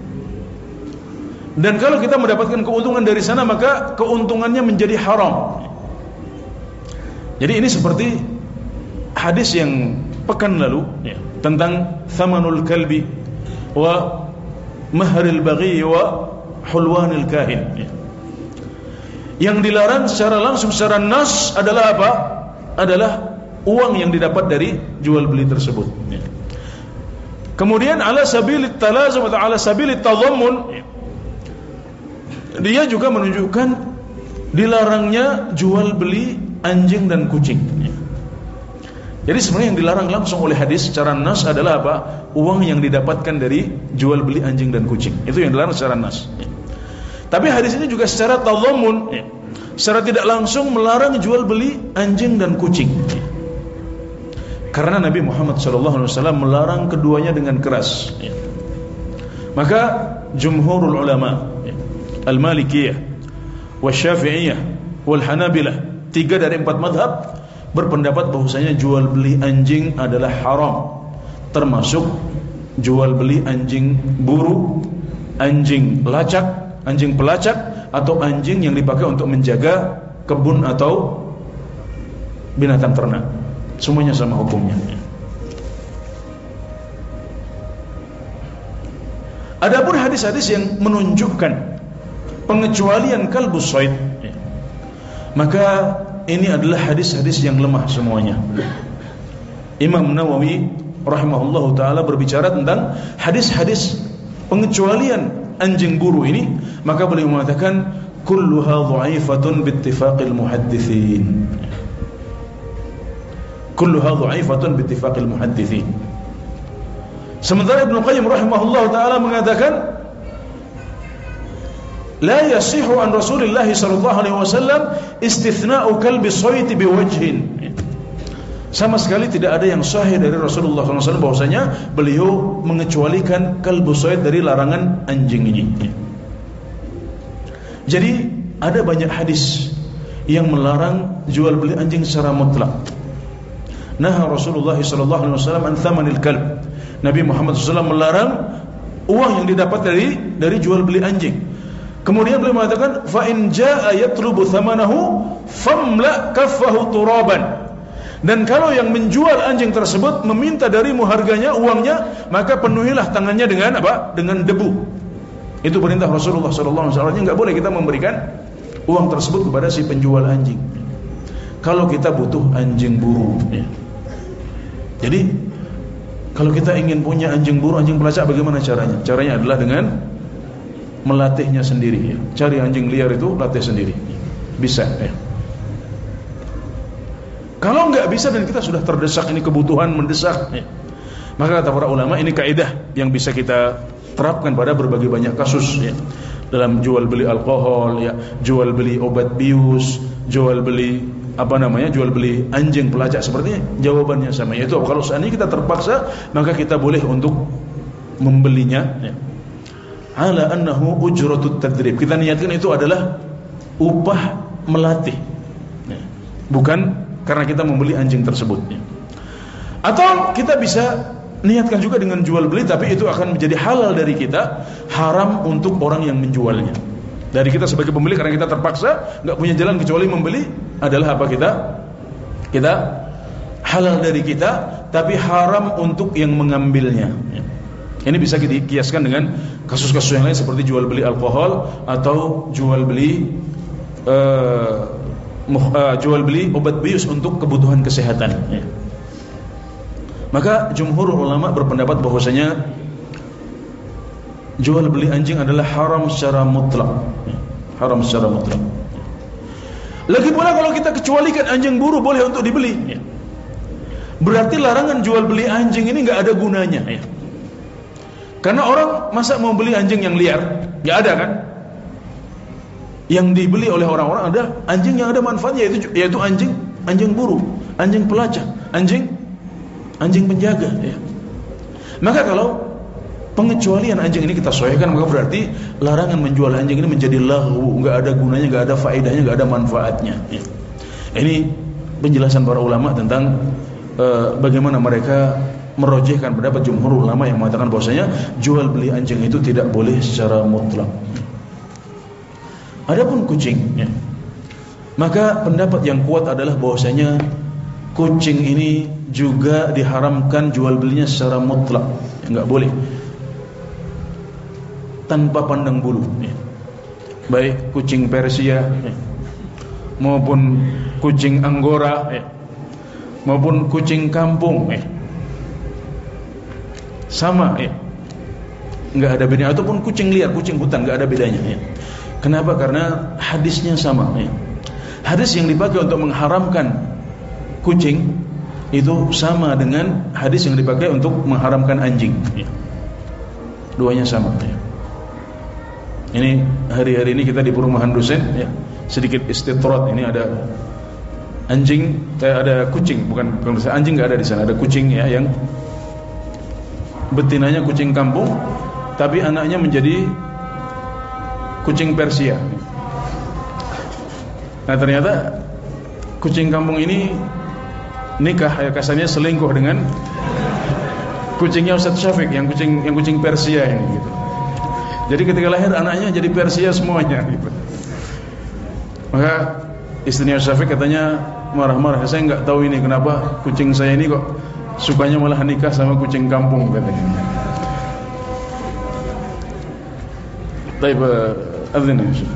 Dan kalau kita mendapatkan keuntungan dari sana, maka keuntungannya menjadi haram. Jadi ini seperti hadis yang pekan lalu ya, tentang thamanul kalbi wa mahril baghi wa hulwanil kahin ya. Yang dilarang secara langsung, secara nas adalah apa? Adalah uang yang didapat dari jual beli tersebut ya. Kemudian ala sabilit talazum atau ala sabilit tadhammun ya, dia juga menunjukkan dilarangnya jual beli anjing dan kucing. Jadi sebenarnya yang dilarang langsung oleh hadis secara nas adalah apa? Uang yang didapatkan dari jual beli anjing dan kucing. Itu yang dilarang secara nas. Tapi hadis ini juga secara tadhammun secara tidak langsung melarang jual beli anjing dan kucing. Karena Nabi Muhammad shallallahu alaihi wasallam melarang keduanya dengan keras. Maka jumhurul ulama, al-Malikiyah, wal-Syafi'iyah, wal-Hanabilah, tiga dari empat madhab berpendapat bahwasanya jual beli anjing adalah haram, termasuk jual beli anjing buru, anjing lacak, anjing pelacak, atau anjing yang dipakai untuk menjaga kebun atau binatang ternak. Semuanya sama hukumnya. Adapun hadis-hadis yang menunjukkan pengecualian kalbus shayd, maka ini adalah hadis-hadis yang lemah semuanya. Imam Nawawi rahimahullahu taala berbicara tentang hadis-hadis pengecualian anjing buru ini, maka beliau mengatakan kulluha dha'ifatun bittifaqil muhadditsin. Kulluha dha'ifatun bittifaqil muhadditsin. Sementara Ibnu Qayyim rahimahullahu taala mengatakan la yasihu an Rasulillah sallallahu alaihi wasallam istithna'u kalbi shayd biwajhin. Sama sekali tidak ada yang sahih dari Rasulullah sallallahu alaihi wasallam bahwasanya beliau mengecualikan kalbu shayd dari larangan anjing ini. Jadi ada banyak hadis yang melarang jual beli anjing secara mutlak. Naha Rasulullah sallallahu alaihi wasallam an thamanil kalb. Nabi Muhammad sallallahu alaihi wasallam melarang uang yang didapat dari dari jual beli anjing. Kemudian beliau mengatakan fa in jaa yatlubu thamanahu famla kaffahu turaban. Dan kalau yang menjual anjing tersebut meminta darimu harganya, uangnya, maka penuhilah tangannya dengan apa? Dengan debu. Itu perintah Rasulullah sallallahu alaihi wasallam. Enggak boleh kita memberikan uang tersebut kepada si penjual anjing kalau kita butuh anjing buru, ya. Jadi kalau kita ingin punya anjing buru, anjing pelacak, bagaimana caranya? Caranya adalah dengan melatihnya sendiri, ya. Cari anjing liar itu, latih sendiri. Bisa, ya. Kalau enggak bisa dan kita sudah terdesak, ini kebutuhan mendesak, ya, maka kata para ulama ini kaidah yang bisa kita terapkan pada berbagai banyak kasus, ya. Dalam jual beli alkohol, ya, jual beli obat bius, jual beli apa namanya, jual beli anjing pelacak, sepertinya jawabannya sama, yaitu kalau seandainya kita terpaksa, maka kita boleh untuk membelinya, ya, ala annahu ujratut tadrib. Kita niatkan itu adalah upah melatih, ya, bukan karena kita membeli anjing tersebut, ya. Atau kita bisa niatkan juga dengan jual beli, tapi itu akan menjadi halal dari kita, haram untuk orang yang menjualnya. Dari kita sebagai pembeli, karena kita terpaksa, nggak punya jalan kecuali membeli, adalah apa, kita kita halal dari kita, tapi haram untuk yang mengambilnya, ya. Ini bisa dikiaskan dengan kasus-kasus yang lain seperti jual beli alkohol atau jual beli uh, uh, jual beli obat bius untuk kebutuhan kesehatan, ya. Maka jumhur ulama berpendapat bahwasanya jual beli anjing adalah haram secara mutlak, ya. Haram secara mutlak. Lagi pula kalau kita kecualikan anjing buru boleh untuk dibeli, ya, berarti larangan jual beli anjing ini nggak ada gunanya, ya. Karena orang masa mau beli anjing yang liar? Nggak ada kan? Yang dibeli oleh orang-orang ada anjing yang ada manfaatnya, yaitu, yaitu anjing anjing buru, anjing pelacak, anjing anjing penjaga, ya. Maka kalau pengecualian anjing ini kita sesuaikan, maka berarti larangan menjual anjing ini menjadi lahu, nggak ada gunanya, nggak ada faedahnya, nggak ada manfaatnya, ya. Ini penjelasan para ulama tentang uh, bagaimana mereka merojehkan pendapat jumhur ulama yang mengatakan bahwasanya jual beli anjing itu tidak boleh secara mutlak. Adapun kucing, ya, maka pendapat yang kuat adalah bahwasanya kucing ini juga diharamkan jual belinya secara mutlak, ya, nggak boleh tanpa pandang bulu, ya. Baik kucing Persia, ya, maupun kucing Anggora, ya, maupun kucing kampung, ya, sama, ya, nggak ada bedanya. Ataupun kucing liar, kucing hutan, nggak ada bedanya, ya. Kenapa? Karena hadisnya sama, ya. Hadis yang dipakai untuk mengharamkan kucing itu sama dengan hadis yang dipakai untuk mengharamkan anjing, ya. Duanya sama, ya. Ini hari-hari ini kita di perumahan dosen, ya, sedikit istitrad. Ini ada anjing, eh, ada kucing, bukan bukan anjing nggak ada di sana, ada kucing ya yang betinanya kucing kampung, tapi anaknya menjadi kucing Persia. Nah ternyata kucing kampung ini nikah, ya kasarnya selingkuh dengan kucingnya Ustaz Syafiq yang kucing yang kucing Persia ini gitu. Jadi ketika lahir anaknya jadi Persia semuanya gitu. Maka istrinya Syafiq katanya marah-marah, saya nggak tahu ini kenapa kucing saya ini kok sukanya malah nikah sama kucing kampung katanya. Baik, azan ya Syekh.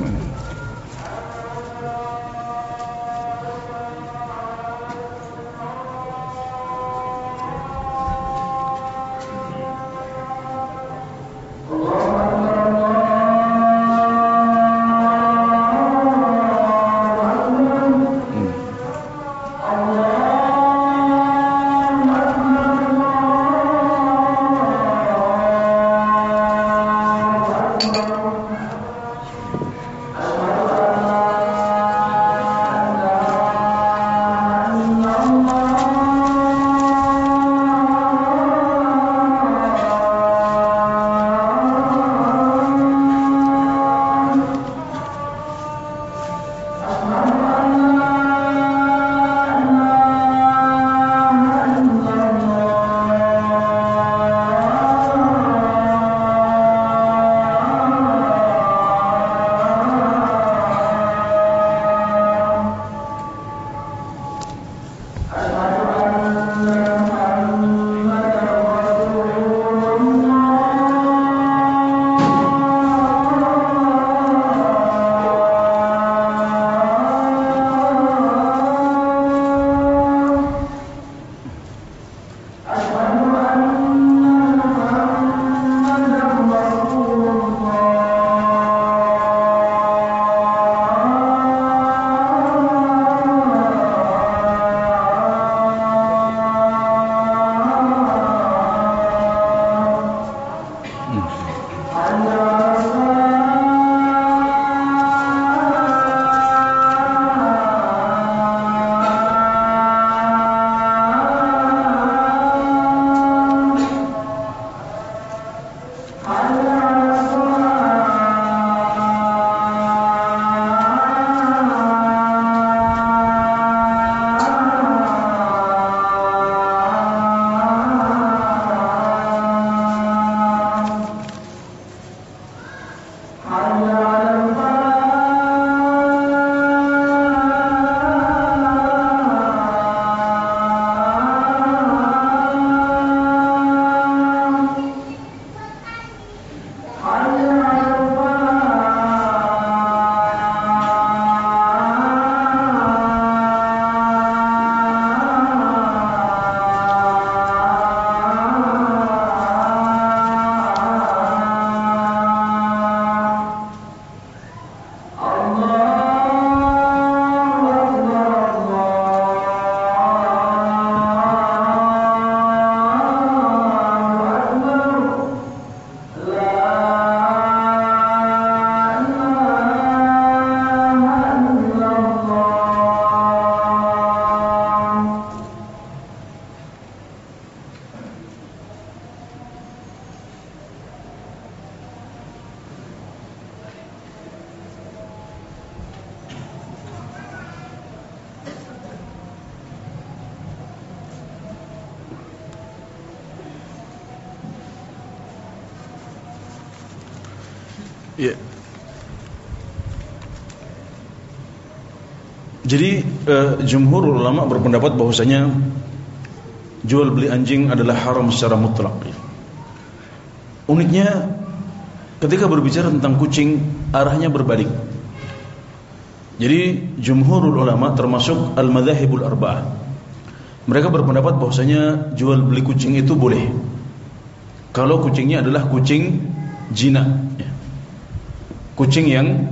Ya. Jadi uh, jumhur ulama berpendapat bahwasanya jual beli anjing adalah haram secara mutlak. Uniknya ketika berbicara tentang kucing arahnya berbalik. Jadi jumhur ulama termasuk al-madzhabul arba'ah, mereka berpendapat bahwasanya jual beli kucing itu boleh kalau kucingnya adalah kucing jina, ya. Kucing yang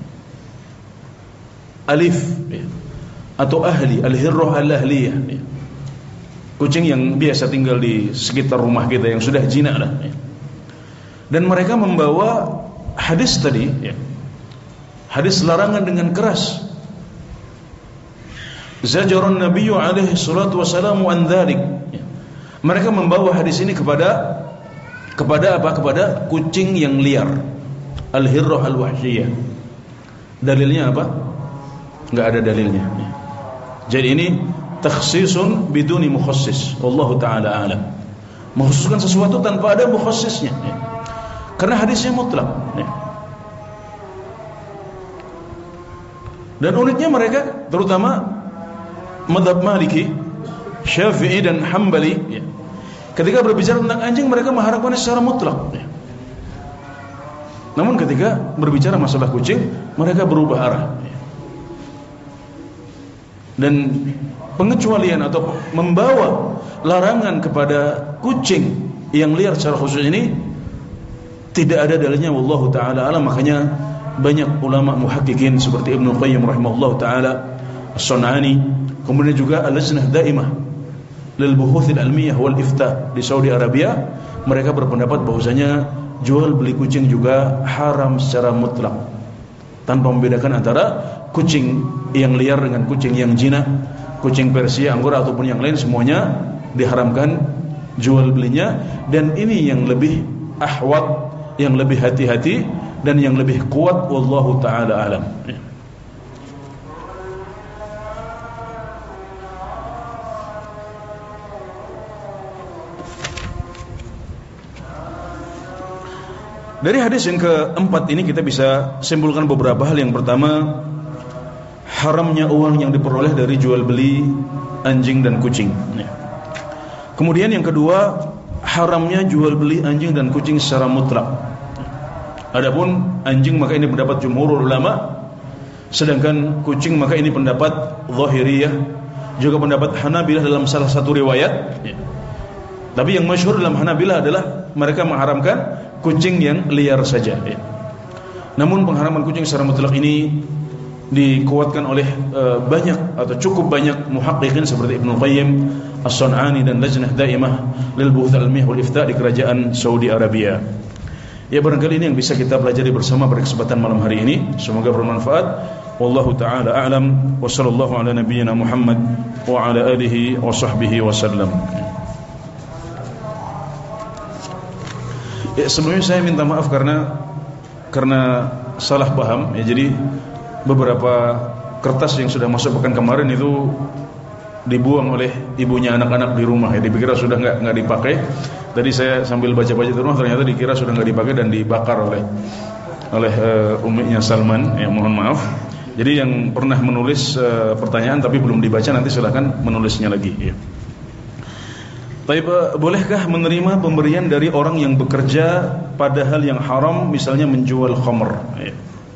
alif, ya, atau ahli, al-hirrah al-ahliyah, ya. Kucing yang biasa tinggal di sekitar rumah kita yang sudah jina lah, ya. Dan mereka membawa hadis tadi, ya. hadis larangan dengan keras. Zajaran Nabiyyu alaihi salatu wassalamu an dzalik. Mereka membawa hadis ini kepada kepada apa? Kepada kucing yang liar. Al-hirrah al-wahsyiyah. Dalilnya apa? Enggak ada dalilnya. Jadi ini takhsisun biduni mukhassis. Wallahu taala a'lam. Mengkhususkan sesuatu tanpa ada mukhassisnya. Karena hadisnya mutlak. Dan uniknya mereka, terutama mazhab Maliki, Syafi'i dan Hambali, ya, ketika berbicara tentang anjing mereka mengharapkannya secara mutlak, ya. Namun ketika berbicara masalah kucing mereka berubah arah, ya. Dan pengecualian atau membawa larangan kepada kucing yang liar secara khusus ini tidak ada dalilnya, wallahu taala alam. Makanya banyak ulama muhaqqiqin seperti Ibnu Qayyim rahimahullahu taala, As-Sun'ani, kemudian juga Al-Lajnah Daimah lil Buhuth al-Ilmiyah wal Ifta di Saudi Arabia, mereka berpendapat bahwasanya jual beli kucing juga haram secara mutlak, tanpa membedakan antara kucing yang liar dengan kucing yang jinak, kucing Persia, Anggora ataupun yang lain, semuanya diharamkan jual belinya. Dan ini yang lebih ahwat, yang lebih hati-hati dan yang lebih kuat, wallahu taala alam. Dari hadis yang keempat ini kita bisa simpulkan beberapa hal. Yang pertama, haramnya uang yang diperoleh dari jual beli anjing dan kucing. Kemudian yang kedua, haramnya jual beli anjing dan kucing secara mutlak. Adapun anjing maka ini pendapat jumhur ulama, sedangkan kucing maka ini pendapat Zahiriyah, juga pendapat Hanabilah dalam salah satu riwayat. Tapi yang masyhur dalam Hanabilah adalah mereka mengharamkan kucing yang liar saja, ya. Namun pengharaman kucing secara mutlak ini dikuatkan oleh uh, banyak atau cukup banyak muhaqqiqin seperti Ibnu Qayyim, As-Sun'ani dan Lajnah Daimah lil Buhuth al-Ilmiyah wal Ifta di kerajaan Saudi Arabia. Ya, barangkali ini yang bisa kita pelajari bersama pada kesempatan malam hari ini. Semoga bermanfaat. Wallahu taala a'lam wa sallallahu ala nabiyyina Muhammad wa ala alihi wa sahbihi wasallam. Ya, sebelumnya saya minta maaf karena karena salah paham, ya. Jadi beberapa kertas yang sudah masuk pekan kemarin itu dibuang oleh ibunya anak-anak di rumah, ya. Dikira sudah nggak nggak dipakai. Tadi saya sambil baca-baca di rumah, ternyata dikira sudah nggak dipakai dan dibakar oleh oleh uh, uminya Salman. Ya, mohon maaf. Jadi yang pernah menulis uh, pertanyaan tapi belum dibaca, nanti silakan menulisnya lagi, ya. Baik, bolehkah menerima pemberian dari orang yang bekerja pada hal yang haram, misalnya menjual khamr? Ya.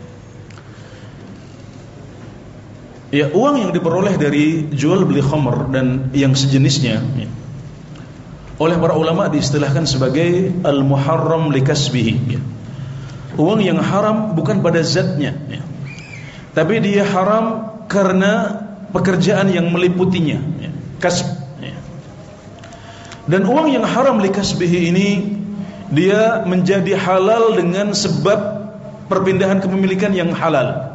Ya, uang yang diperoleh dari jual beli khamr dan yang sejenisnya, ya, oleh para ulama diistilahkan sebagai al-muharram likasbihi, ya. Uang yang haram bukan pada zatnya, ya, tapi dia haram karena pekerjaan yang meliputinya, ya, kasb. Dan uang yang haram likasbihi ini dia menjadi halal dengan sebab perpindahan kepemilikan yang halal.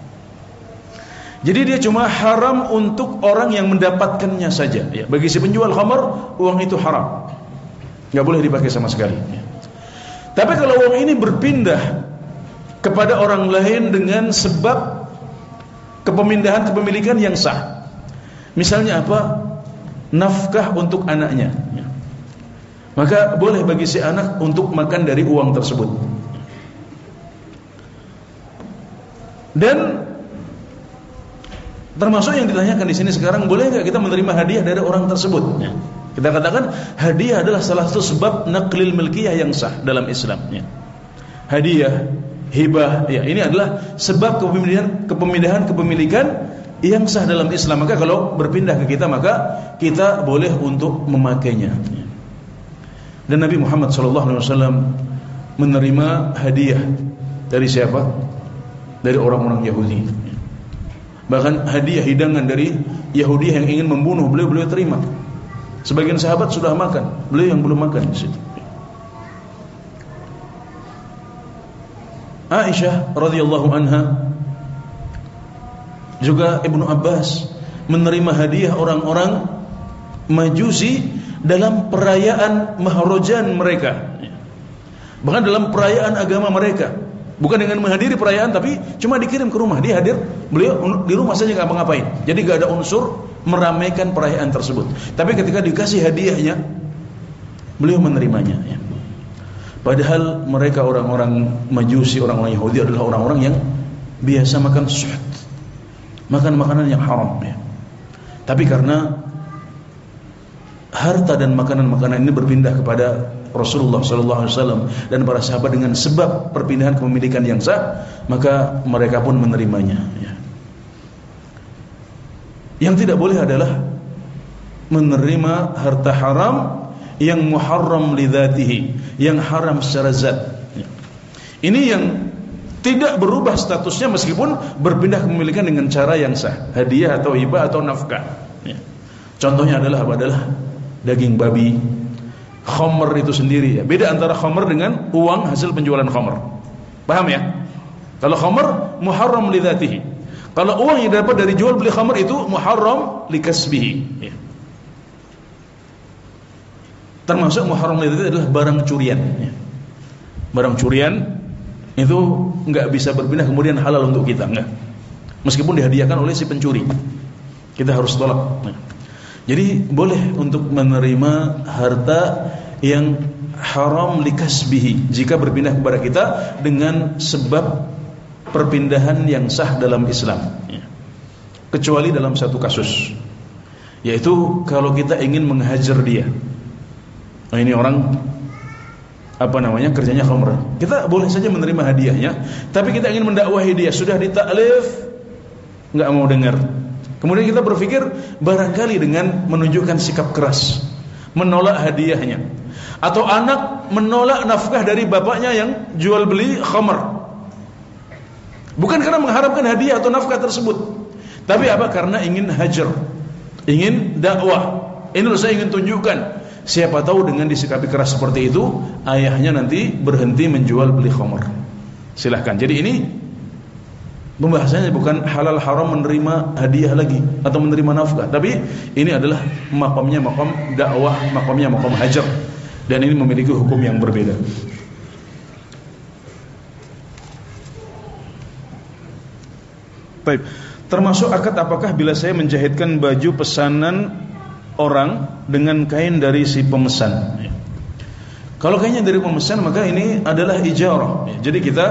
Jadi dia cuma haram untuk orang yang mendapatkannya saja, ya. Bagi si penjual khamar, uang itu haram, nggak boleh dipakai sama sekali, ya. Tapi kalau uang ini berpindah kepada orang lain dengan sebab kepemindahan kepemilikan yang sah, misalnya apa? Nafkah untuk anaknya, ya, maka boleh bagi si anak untuk makan dari uang tersebut. Dan termasuk yang ditanyakan di sini sekarang, boleh nggak kita menerima hadiah dari orang tersebut, ya. Kita katakan hadiah adalah salah satu sebab naqlil milkiyah yang sah dalam Islam, ya. Hadiah, hibah, ya, ini adalah sebab kepemilikan kepemilikan kepemilikan yang sah dalam Islam. Maka kalau berpindah ke kita, maka kita boleh untuk memakainya. Dan Nabi Muhammad shallallahu alaihi wasallam menerima hadiah dari siapa? Dari orang-orang Yahudi. Bahkan hadiah hidangan dari Yahudi yang ingin membunuh beliau, beliau terima. Sebagian sahabat sudah makan, beliau yang belum makan di situ. Aisyah radhiyallahu anha juga Ibnu Abbas menerima hadiah orang-orang Majusi dalam perayaan Maharajan mereka, bahkan dalam perayaan agama mereka, bukan dengan menghadiri perayaan, tapi cuma dikirim ke rumah, dia hadir, beliau di rumah saja nggak ngapa-ngapain, jadi nggak ada unsur meramaikan perayaan tersebut. Tapi ketika dikasih hadiahnya, beliau menerimanya, ya. Padahal mereka orang-orang Majusi, orang-orang Yahudi adalah orang-orang yang biasa makan suhud, makan makanan yang haram, ya. Tapi karena harta dan makanan-makanan ini berpindah kepada Rasulullah sallallahu alaihi wasallam dan para sahabat dengan sebab perpindahan kepemilikan yang sah, maka mereka pun menerimanya, ya. Yang tidak boleh adalah menerima harta haram yang muharram lidzatihi, yang haram secara zat, ya. Ini yang tidak berubah statusnya meskipun berpindah kepemilikan dengan cara yang sah, hadiah atau hibah atau nafkah, ya. Contohnya adalah apa? Adalah daging babi, khamr itu sendiri, ya. Beda antara khamr dengan uang hasil penjualan khamr. Paham ya? Kalau khamr muharram lidzatihi, kalau uang yang dapat dari jual beli khamr itu muharram likasbihi, ya. Termasuk muharram lidzatihi adalah barang curian, ya. Barang curian itu enggak bisa berpindah kemudian halal untuk kita, enggak. Meskipun dihadiahkan oleh si pencuri, kita harus tolak, ya. Jadi boleh untuk menerima harta yang haram likasbihi jika berpindah kepada kita dengan sebab perpindahan yang sah dalam Islam, ya. Kecuali dalam satu kasus, yaitu kalau kita ingin menghajar dia. Nah, ini orang apa namanya, kerjanya khamr, kita boleh saja menerima hadiahnya, tapi kita ingin mendakwahi dia, sudah ditaklif nggak mau dengar. Kemudian kita berpikir barangkali dengan menunjukkan sikap keras, menolak hadiahnya, atau anak menolak nafkah dari bapaknya yang jual beli khamr, bukan karena mengharapkan hadiah atau nafkah tersebut, tapi apa? Karena ingin hajar, ingin dakwah. Ini loh saya ingin tunjukkan. Siapa tahu dengan disikapi keras seperti itu, ayahnya nanti berhenti menjual beli khamr. Silahkan. Jadi ini pembahasannya bukan halal haram menerima hadiah lagi atau menerima nafkah, tapi ini adalah makamnya makam dakwah, makamnya makam hajar, dan ini memiliki hukum yang berbeda. Baik. Termasuk akad apakah bila saya menjahitkan baju pesanan orang dengan kain dari si pemesan? Kalau kainnya dari pemesan, maka ini adalah ijarah. Jadi kita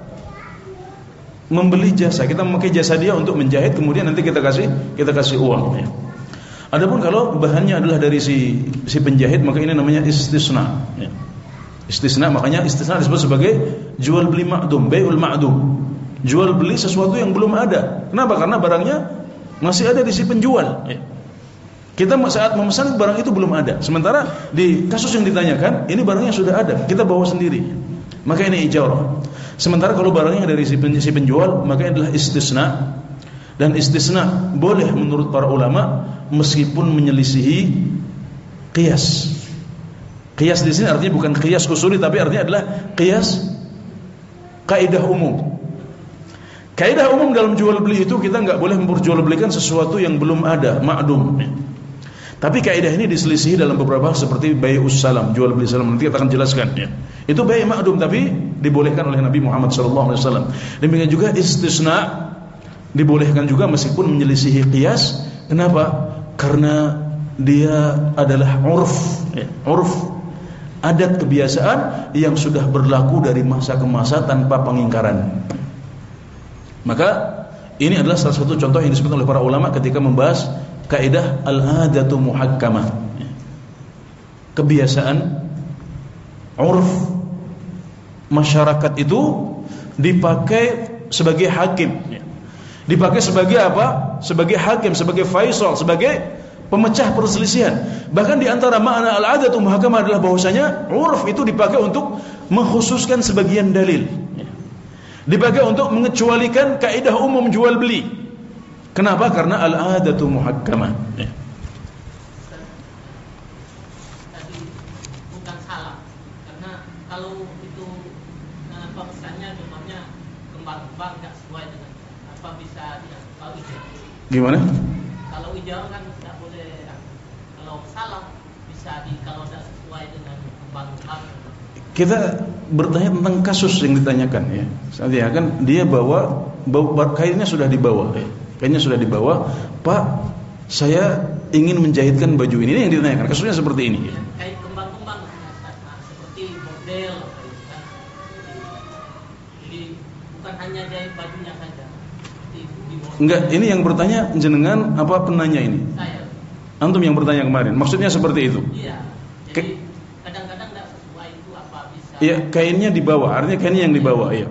membeli jasa, kita memakai jasa dia untuk menjahit, kemudian nanti kita kasih kita kasih uang. Adapun kalau bahannya adalah dari si si penjahit, maka ini namanya istisna. Istisna, makanya istisna disebut sebagai jual beli ma'dum, bai'ul ma'dum. Jual beli sesuatu yang belum ada. Kenapa? Karena barangnya masih ada di si penjual. Kita saat memesan barang itu belum ada. Sementara di kasus yang ditanyakan, ini barangnya sudah ada, kita bawa sendiri. Maka ini ijarah. Sementara kalau barangnya dari si penjual, maka ini adalah istisna. Dan istisna boleh menurut para ulama meskipun menyelisihi qiyas. Qiyas di sini artinya bukan qiyas usuli, tapi artinya adalah qiyas kaidah umum. Kaidah umum dalam jual beli itu kita enggak boleh memperjualbelikan sesuatu yang belum ada, ma'dum. Tapi kaidah ini diselisihi dalam beberapa hal seperti bai'us salam, jual beli salam, nanti kita akan jelaskan, ya. Itu bai' ma'dum tapi dibolehkan oleh Nabi Muhammad sallallahu alaihi wasallam. Demikian juga istisna dibolehkan juga meskipun menyelisihi qiyas. Kenapa? Karena dia adalah urf, ya. Urf, adat kebiasaan yang sudah berlaku dari masa ke masa tanpa pengingkaran. Maka ini adalah salah satu contoh yang disebutkan oleh para ulama ketika membahas kaidah al-adatu muhakkamah. Kebiasaan, urf masyarakat itu dipakai sebagai hakim. Dipakai sebagai apa? Sebagai hakim, sebagai faisal, sebagai pemecah perselisihan. Bahkan di antara makna al-adatu muhakkamah adalah bahwasanya urf itu dipakai untuk mengkhususkan sebagian dalil. Dipakai untuk mengecualikan kaidah umum jual beli. Kenapa? Karena al-adatu muhakkamah, ya. Tadi bukan salah, karena kalau itu nah, pemesannya contohnya kembang-kembang nggak sesuai dengan apa bisa dia kalau itu Gimana? Kalau ijarah kan tidak boleh. Kalau salah bisa di kalau tidak sesuai dengan kembang-kembang. Kita bertanya tentang kasus yang ditanyakan ya. Saya kan dia bawa, bawa kainnya sudah dibawa ya. Kainnya sudah dibawa, Pak, saya ingin menjahitkan baju ini. Ini yang ditanyakan. Kasusnya seperti ini ya. Kain kembang-kembang seperti model kan. Jadi bukan hanya jahit bajunya saja. Enggak, ini yang bertanya jenengan apa penanya ini? Saya. Antum yang bertanya kemarin. Maksudnya seperti itu. Iya. Jadi kadang-kadang tidak sesuai itu apa bisa. Iya, kainnya dibawa, artinya kainnya yang dibawa, iya.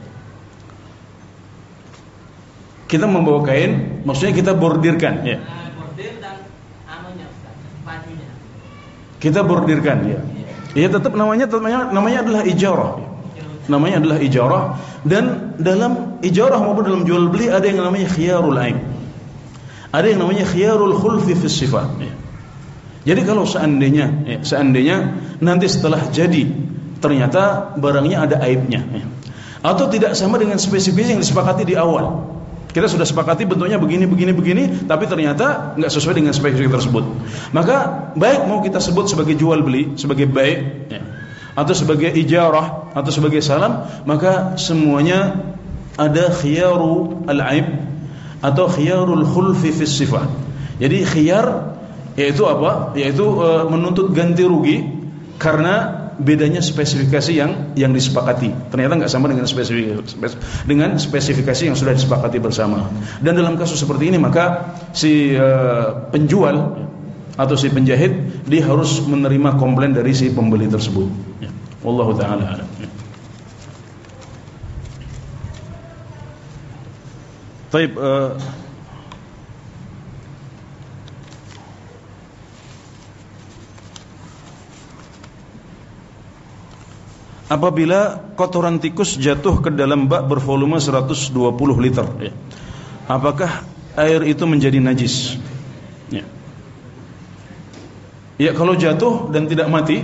Kita membawa kain, maksudnya kita bordirkan, ya. Nah, bordir dan anunya, bajunya. Kita bordirkan, ya. Iya, tetap namanya namanya namanya adalah ijarah. Namanya adalah ijarah, dan dalam ijarah maupun dalam jual beli ada yang namanya khiyarul aib. Ada yang namanya khiyarul khulfi fi sifat. Ya. Jadi kalau seandainya, ya, seandainya nanti setelah jadi ternyata barangnya ada aibnya, ya, atau tidak sama dengan spesifikasi yang disepakati di awal. Kita sudah sepakati bentuknya begini, begini, begini, tapi ternyata nggak sesuai dengan spesifikasi tersebut. Maka baik mau kita sebut sebagai jual beli, sebagai baik, ya, atau sebagai ijarah, atau sebagai salam, maka semuanya ada khiyaru al-aib atau khiyarul khulfi fi sifat. Jadi khiyar yaitu apa? Yaitu e, menuntut ganti rugi karena bedanya spesifikasi yang yang disepakati. Ternyata nggak sama dengan spesifikasi dengan spesifikasi yang sudah disepakati bersama. Dan dalam kasus seperti ini maka si e, penjual atau si penjahit dia harus menerima komplain dari si pembeli tersebut. Ya. Wallahu taala alam. Baik, uh, apabila kotoran tikus jatuh ke dalam bak bervolume seratus dua puluh liter, ya, apakah air itu menjadi najis? Ya. Ya, kalau jatuh dan tidak mati,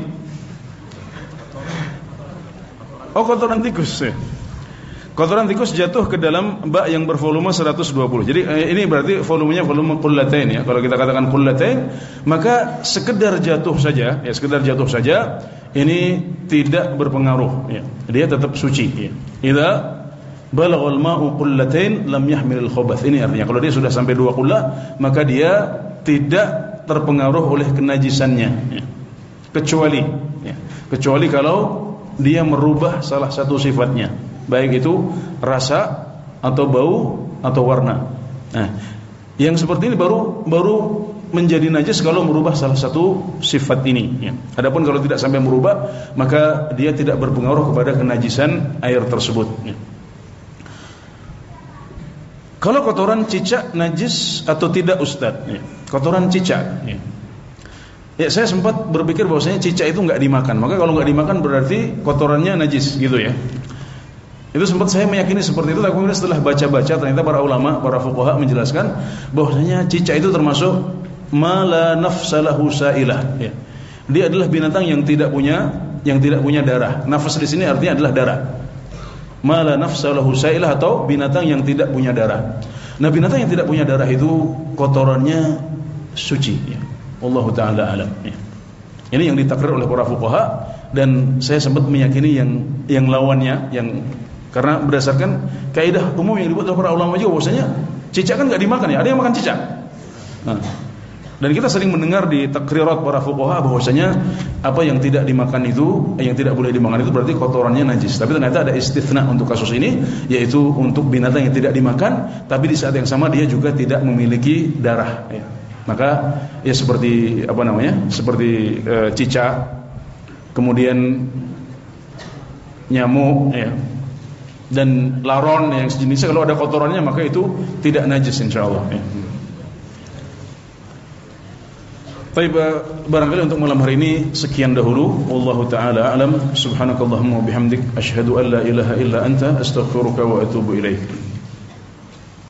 oh kotoran tikus, ya. Kotoran tikus jatuh ke dalam bak yang bervolume seratus dua puluh. Jadi eh, ini berarti volumenya volume qullatain, ya. Kalau kita katakan qullatain, maka sekedar jatuh saja, ya, sekedar jatuh saja ini tidak berpengaruh, ya. Dia tetap suci, ya. Idza balaghal ma'u qullatain lam yahmilul khabath. Ini artinya kalau dia sudah sampai dua qullah, maka dia tidak terpengaruh oleh kenajisannya, ya. Kecuali, ya, kecuali kalau dia merubah salah satu sifatnya, baik itu rasa atau bau atau warna. Nah, yang seperti ini baru baru menjadi najis kalau merubah salah satu sifat ini, ya. Adapun kalau tidak sampai merubah, maka dia tidak berpengaruh kepada kenajisan air tersebut, ya. Kalau kotoran cicak najis atau tidak, Ustaz? Ya. Kotoran cicak, ya. Ya, saya sempat berpikir bahwasanya cicak itu nggak dimakan. Maka kalau nggak dimakan berarti kotorannya najis, gitu ya. Itu sempat saya meyakini seperti itu. Tapi kemudian setelah baca-baca, ternyata para ulama, para fuqaha menjelaskan bahwasanya cicak itu termasuk ma la nafsalahu sailah, ya. Dia adalah binatang yang tidak punya yang tidak punya darah. Nafas di sini artinya adalah darah. Ma la nafsalahu sailah, atau binatang yang tidak punya darah. Nah, binatang yang tidak punya darah itu kotorannya suci, ya. Wallahu taala alam, ya. Ini yang ditakrir oleh para fuqaha, dan saya sempat meyakini yang yang lawannya, yang karena berdasarkan kaidah umum yang dibuat oleh para ulama juga bahwasanya cicak kan enggak dimakan, ya. Ada yang makan cicak. Nah, dan kita sering mendengar di takrirat para fuqaha bahwasanya apa yang tidak dimakan itu, yang tidak boleh dimakan itu berarti kotorannya najis. Tapi ternyata ada istitsna untuk kasus ini, yaitu untuk binatang yang tidak dimakan tapi di saat yang sama dia juga tidak memiliki darah, ya. Maka ya seperti apa namanya? Seperti e, cicak, kemudian nyamuk, ya, dan laron yang sejenisnya, kalau ada kotorannya maka itu tidak najis insyaallah, ya. Baik, barangkali untuk malam hari ini sekian dahulu. Wallahu taala alam. Subhanakallahumma wa bihamdik asyhadu an la ilaha illa anta astaghfiruka wa atubu ilaik.